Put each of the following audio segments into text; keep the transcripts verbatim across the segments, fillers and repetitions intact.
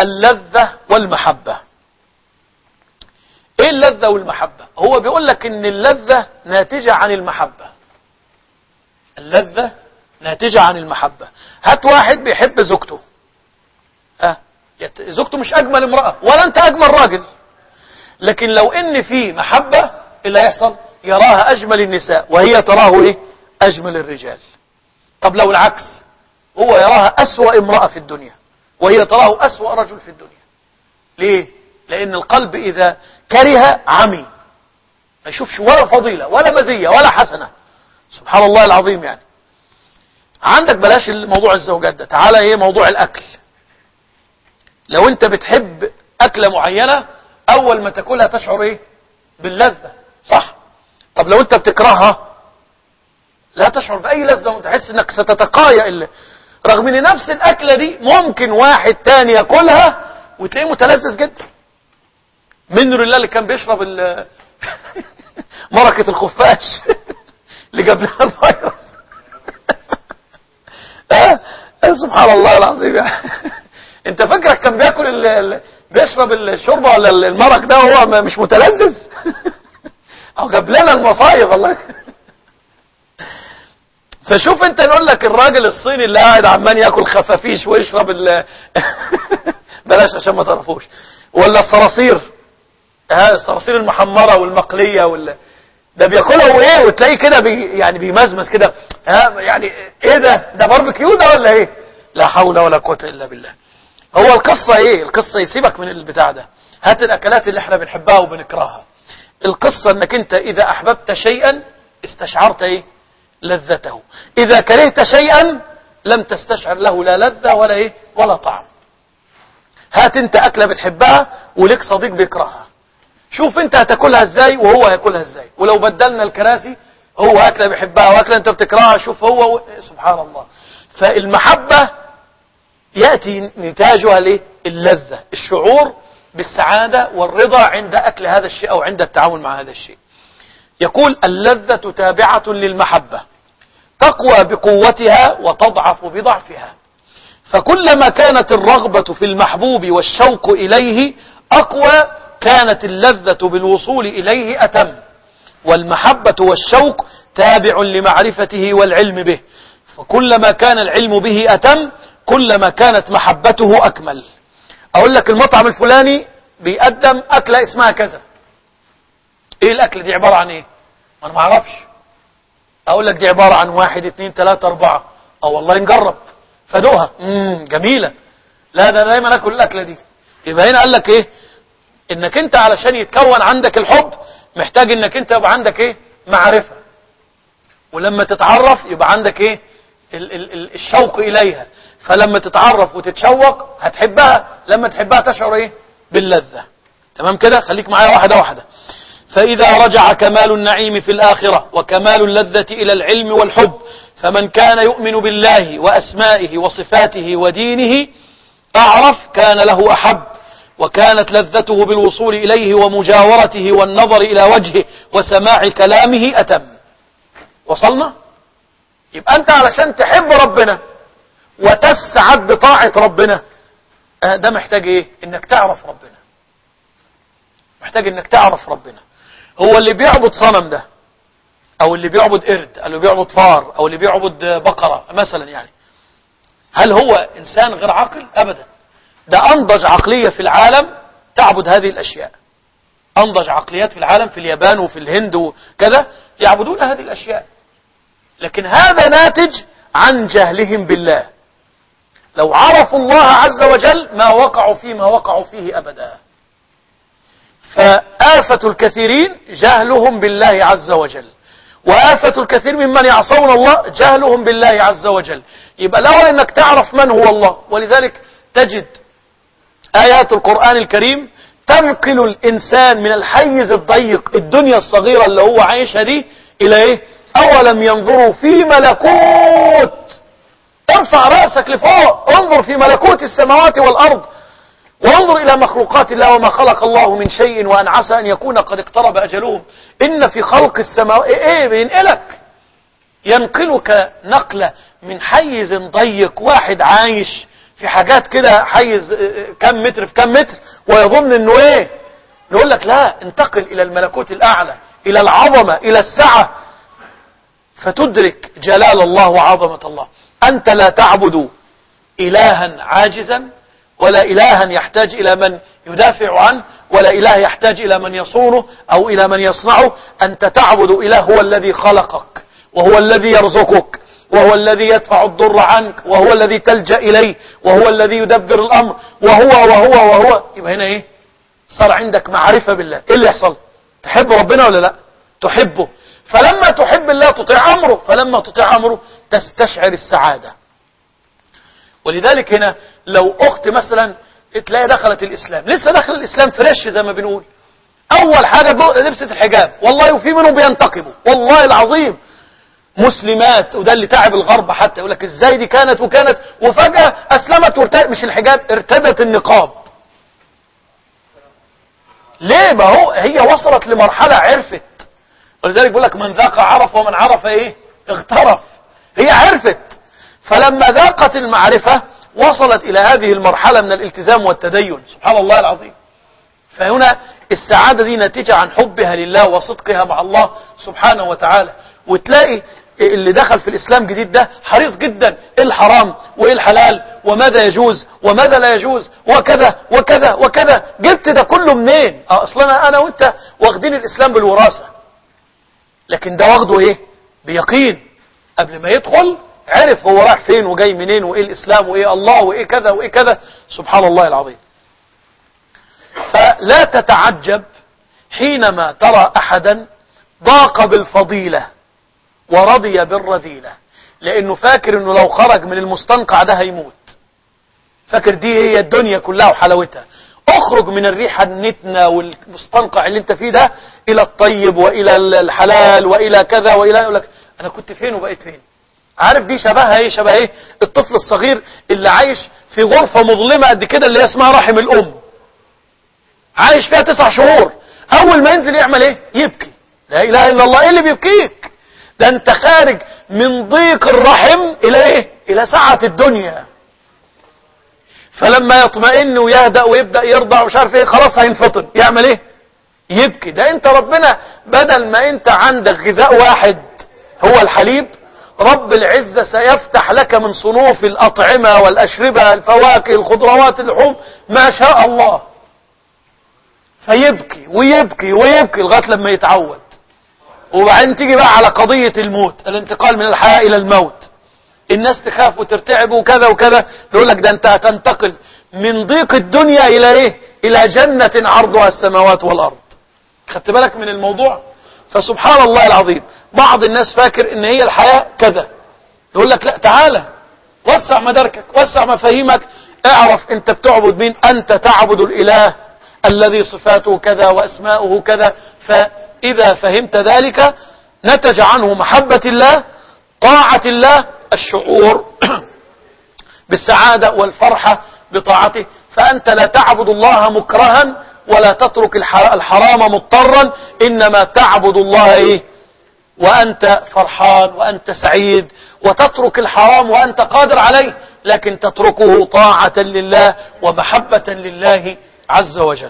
اللذة والمحبة. ايه اللذة والمحبة؟ هو بيقول لك ان اللذة ناتجة عن المحبة. اللذة ناتجة عن المحبة. هات واحد بيحب زوجته، اه زوجته مش اجمل امرأة ولا انت اجمل راجل، لكن لو ان في محبة اللي هيحصل يراها اجمل النساء وهي تراه ايه اجمل الرجال. طب لو العكس، هو يراها اسوأ امرأة في الدنيا وهي تراه اسوأ رجل في الدنيا. ليه؟ لان القلب اذا كره عمي، ما يشوفش ولا فضيلة ولا مزية ولا حسنة. سبحان الله العظيم. يعني عندك بلاش موضوع الزوجات ده، تعالى ايه موضوع الاكل. لو انت بتحب اكلة معينة اول ما تاكلها تشعر ايه باللذة، صح؟ طب لو انت بتكرهها لا تشعر باي لذة وتحس انك ستتقايا إلا. رغم ان نفس الاكلة دي ممكن واحد تاني ياكلها وتلاقيه متلذذ جدا. منه لله اللي كان بيشرب مركة الخفاش اللي جاب لنا الفيروس. سبحان الله العظيم. انت فاكرك كان بياكل ال ال بيشرب الشوربه ولا المرق ده وهو مش متلذذ؟ او جاب لنا المصايب والله. فشوف انت، نقول لك الراجل الصيني اللي قاعد عمال ياكل خفافيش ويشرب ال بلاش عشان ما تعرفوش، ولا الصراصير، ها الصراصير المحمره والمقليه ولا ده بياكلها وايه، وتلاقيه كده بي يعني بيمزمز كده، ها يعني ايه ده ده باربيكيو ده ولا ايه؟ لا حول ولا قوه الا بالله. هو القصه ايه؟ القصه يسيبك من البتاع ده، هات الاكلات اللي احنا بنحبها وبنكرهها. القصه انك انت اذا احببت شيئا استشعرت ايه لذته، اذا كرهت شيئا لم تستشعر له لا لذه ولا ايه ولا طعم. هات انت اكله بتحبها ولك صديق بيكرهها، شوف انت هتاكلها ازاي وهو هياكلها ازاي. ولو بدلنا الكراسي، هو اكله بيحبها واكله انت بتكرهها، شوف هو و... سبحان الله. فالمحبه ياتي نتاجها ليه اللذه، الشعور بالسعاده والرضا عند اكل هذا الشيء او عند التعامل مع هذا الشيء. يقول اللذه تابعه للمحبه، تقوى بقوتها وتضعف بضعفها. فكلما كانت الرغبه في المحبوب والشوق اليه اقوى كانت اللذة بالوصول إليه أتم، والمحبة والشوق تابع لمعرفته والعلم به. فكلما كان العلم به أتم كلما كانت محبته أكمل. أقول لك المطعم الفلاني بيقدم أكلة اسمها كذا، إيه الأكلة دي عبارة عن إيه؟ أنا ما أعرفش. أقول لك دي عبارة عن واحد اثنين ثلاثة أربعة، أو والله نجرب فدوها، مم جميلة، لا ده دايما أكل الأكلة دي. يبقى هنا قال لك إيه؟ انك انت علشان يتكون عندك الحب محتاج انك انت يبقى عندك ايه معرفة، ولما تتعرف يبقى عندك ايه ال ال ال الشوق اليها. فلما تتعرف وتتشوق هتحبها، لما تحبها تشعر ايه باللذة. تمام كده؟ خليك معايا واحدة واحدة. فاذا رجع كمال النعيم في الاخرة وكمال اللذة الى العلم والحب، فمن كان يؤمن بالله واسمائه وصفاته ودينه اعرف كان له احب، وكانت لذته بالوصول إليه ومجاورته والنظر إلى وجهه وسماع كلامه أتم. وصلنا؟ يبقى أنت علشان تحب ربنا وتسعد بطاعة ربنا، ده محتاج إيه؟ إنك تعرف ربنا. محتاج إنك تعرف ربنا. هو اللي بيعبد صنم ده، أو اللي بيعبد قرد، أو اللي بيعبد فار، أو اللي بيعبد بقرة مثلا، يعني هل هو إنسان غير عاقل؟ أبدا. ده أنضج عقلية في العالم تعبد هذه الأشياء. أنضج عقليات في العالم، في اليابان وفي الهند وكذا، يعبدون هذه الأشياء. لكن هذا ناتج عن جهلهم بالله. لو عرفوا الله عز وجل ما وقعوا فيما وقعوا فيه أبدا. فآفة الكثيرين جهلهم بالله عز وجل، وآفة الكثير ممن يعصون الله جهلهم بالله عز وجل. يبقى الأول أنك تعرف من هو الله. ولذلك تجد آيات القرآن الكريم تنقل الإنسان من الحيز الضيق، الدنيا الصغيرة اللي هو عايشها دي، إلى إيه؟ أولم ينظروا في ملكوت، ارفع رأسك لفوق، انظر في ملكوت السماوات والأرض، وانظر إلى مخلوقات الله وما خلق الله من شيء وأن عسى أن يكون قد اقترب أجلهم إن في خلق السماوات. إيه بينقلك؟ ينقلك نقلة من حيز ضيق، واحد عايش في حاجات كده حيز كم متر في كم متر ويظن انه ايه. نقول لك لا، انتقل الى الملكوت الاعلى، الى العظمة، الى السعة، فتدرك جلال الله وعظمة الله. انت لا تعبد الها عاجزا، ولا الها يحتاج الى من يدافع عنه، ولا اله يحتاج الى من يصونه او الى من يصنعه. انت تعبد اله هو الذي خلقك، وهو الذي يرزقك، وهو الذي يدفع الضر عنك، وهو الذي تلجأ اليه، وهو الذي يدبر الامر، وهو وهو وهو. يبقى هنا ايه؟ صار عندك معرفة بالله. ايه اللي يحصل؟ تحب ربنا ولا لا؟ تحبه. فلما تحب الله تطيع امره، فلما تطيع امره تستشعر السعادة. ولذلك هنا لو اخت مثلا تلاقي دخلت الاسلام، لسه دخل الاسلام فريش زي ما بنقول، اول حاجة لبست الحجاب، والله وفي منهم بينتقبوا والله العظيم مسلمات، وده اللي تعب الغرب حتى يقول لك ازاي دي كانت وكانت وفجأة اسلمت وارتدت، مش الحجاب، ارتدت النقاب. ليه؟ ما هو هي وصلت لمرحلة عرفت. ولذلك بيقول لك من ذاق عرف، ومن عرف ايه؟ اغترف. هي عرفت، فلما ذاقت المعرفة وصلت الى هذه المرحلة من الالتزام والتدين. سبحان الله العظيم. فهنا السعادة دي نتيجة عن حبها لله وصدقها مع الله سبحانه وتعالى. وتلاقي اللي دخل في الإسلام جديد ده حريص جدا ايه الحرام وايه الحلال وماذا يجوز وماذا لا يجوز وكذا وكذا وكذا. جبت ده كله منين؟ اه اصلا انا وانت واخدين الإسلام بالوراثة، لكن ده واخده ايه؟ بيقين. قبل ما يدخل عرف هو رايح فين وجاي منين وايه الإسلام وايه الله وايه كذا وايه كذا. سبحان الله العظيم. فلا تتعجب حينما ترى أحدا ضاق بالفضيلة ورضي بالرذيلة، لأنه فاكر أنه لو خرج من المستنقع ده هيموت، فاكر دي هي الدنيا كلها وحلاوتها. اخرج من الريحة النتنة والمستنقع اللي انت فيه ده إلى الطيب وإلى الحلال وإلى كذا وإلى، يقول لك أنا كنت فين وبقيت فين. عارف دي شبهها ايه؟ شبه ايه؟ الطفل الصغير اللي عايش في غرفة مظلمة قد كده اللي اسمها رحم الأم، عايش فيها تسع شهور، اول ما ينزل يعمل ايه؟ يبكي. لا اله الا الله. ايه اللي بيبكيك؟ ده انت خارج من ضيق الرحم الى ايه؟ الى سعة الدنيا. فلما يطمئن ويهدأ ويبدأ يرضع ومش عارف ايه، خلاص هينفطن، يعمل ايه؟ يبكي. ده انت ربنا بدل ما انت عندك غذاء واحد هو الحليب، رب العزة سيفتح لك من صنوف الأطعمة والأشربة، الفواكه، الخضروات، اللحوم، ما شاء الله. فيبكي ويبكي ويبكي لغاية لما يتعود. وبعدين تيجي بقى على قضية الموت، الانتقال من الحياة إلى الموت. الناس تخاف وترتعب وكذا وكذا، يقول لك ده انت هتنتقل من ضيق الدنيا إلى إيه؟ إلى جنة عرضها السماوات والأرض. خدت بالك من الموضوع؟ فسبحان الله العظيم، بعض الناس فاكر ان هي الحياة كذا، يقول لك لا تعالى وسع مداركك، وسع مفاهيمك، اعرف انت بتعبد مين. انت تعبد الاله الذي صفاته كذا واسماؤه كذا. فاذا فهمت ذلك نتج عنه محبة الله، طاعة الله، الشعور بالسعادة والفرحة بطاعته. فانت لا تعبد الله مكرها ولا تترك الحرام مضطرا، إنما تعبد الله إيه؟ وأنت فرحان وأنت سعيد، وتترك الحرام وأنت قادر عليه، لكن تتركه طاعة لله ومحبة لله عز وجل.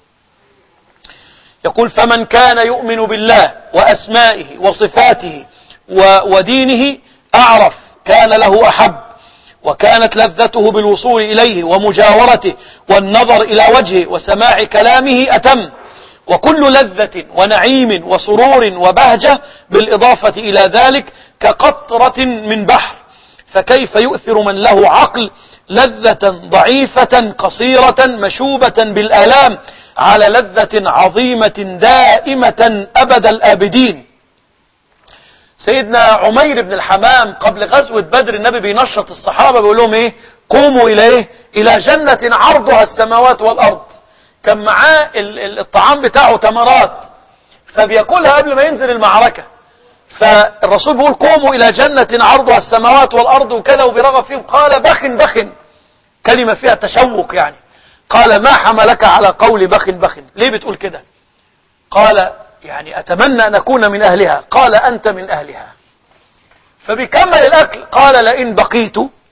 يقول فمن كان يؤمن بالله وأسمائه وصفاته ودينه أعرف كان له أحب، وكانت لذته بالوصول إليه ومجاورته والنظر إلى وجهه وسماع كلامه أتم. وكل لذة ونعيم وسرور وبهجة بالإضافة إلى ذلك كقطرة من بحر، فكيف يؤثر من له عقل لذة ضعيفة قصيرة مشوبة بالآلام على لذة عظيمة دائمة أبد الآبدين. سيدنا عمير بن الحمام قبل غزوة بدر النبي بينشط الصحابة بيقول لهم ايه؟ قوموا الى ايه؟ الى جنة عرضها السماوات والارض. كان معاه الطعام بتاعه تمرات فبياكلها قبل ما ينزل المعركة، فالرسول بيقول قوموا الى جنة عرضها السماوات والارض وكذا وبرغب فيهم. قال بخ بخ، كلمة فيها تشوق يعني. قال ما حملك على قول بخ بخ، ليه بتقول كده؟ قال يعني أتمنى أن أكون من أهلها. قال أنت من أهلها. فبيكمل الأكل، قال لئن بقيت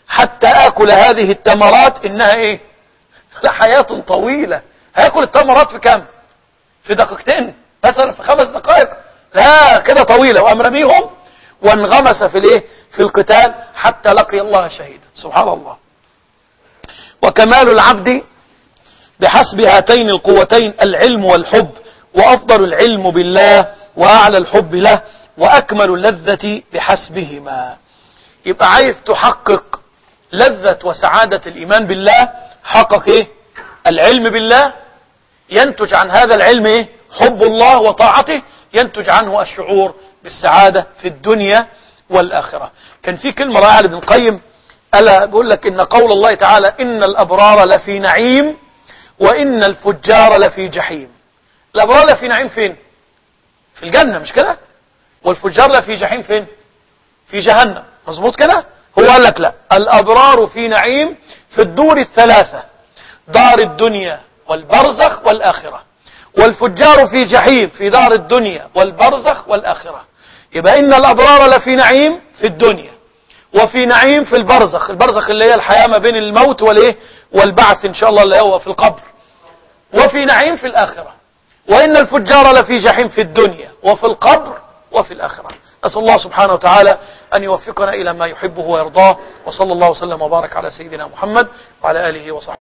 حتى آكل هذه التمرات إنها إيه؟ لحياة طويلة. هياكل التمرات في كم؟ في دقيقتين مثلا، في خمس دقائق؟ لا، كده طويلة. وأم رميهم وانغمس في الايه في القتال حتى لقي الله شهيدا. سبحان الله. وكمال العبد بحسب هاتين القوتين العلم والحب، وأفضل العلم بالله وأعلى الحب له، وأكمل اللذة بحسبهما. يبقى عايز تحقق لذة وسعادة الإيمان بالله، حقق إيه؟ العلم بالله، ينتج عن هذا العلم إيه؟ حب الله وطاعته، ينتج عنه الشعور بالسعادة في الدنيا والآخرة. كان في كلمة رائعة لابن القيم، ألا بقول لك إن قول الله تعالى إن الأبرار لفي نعيم وإن الفجار لفي جحيم. الأبرار لفي نعيم فين؟ في الجنة، مش كده؟ والفجار لفي جحيم فين؟ في جهنم. مظبوط كده؟ هو قال لك لا، الأبرار في نعيم في الدور الثلاثة، دار الدنيا والبرزخ والآخرة، والفجار في جحيم في دار الدنيا والبرزخ والآخرة. يبقى إن الأبرار لفي نعيم في الدنيا، وفي نعيم في البرزخ، البرزخ اللي هي الحياة ما بين الموت والإيه والبعث إن شاء الله اللي هو في القبر، وفي نعيم في الآخرة. وإن الفجار لفي جحيم في الدنيا وفي القبر وفي الآخرة. أسأل الله سبحانه وتعالى أن يوفقنا إلى ما يحبه ويرضاه، وصلى الله وسلم وبارك على سيدنا محمد وعلى آله وصحبه.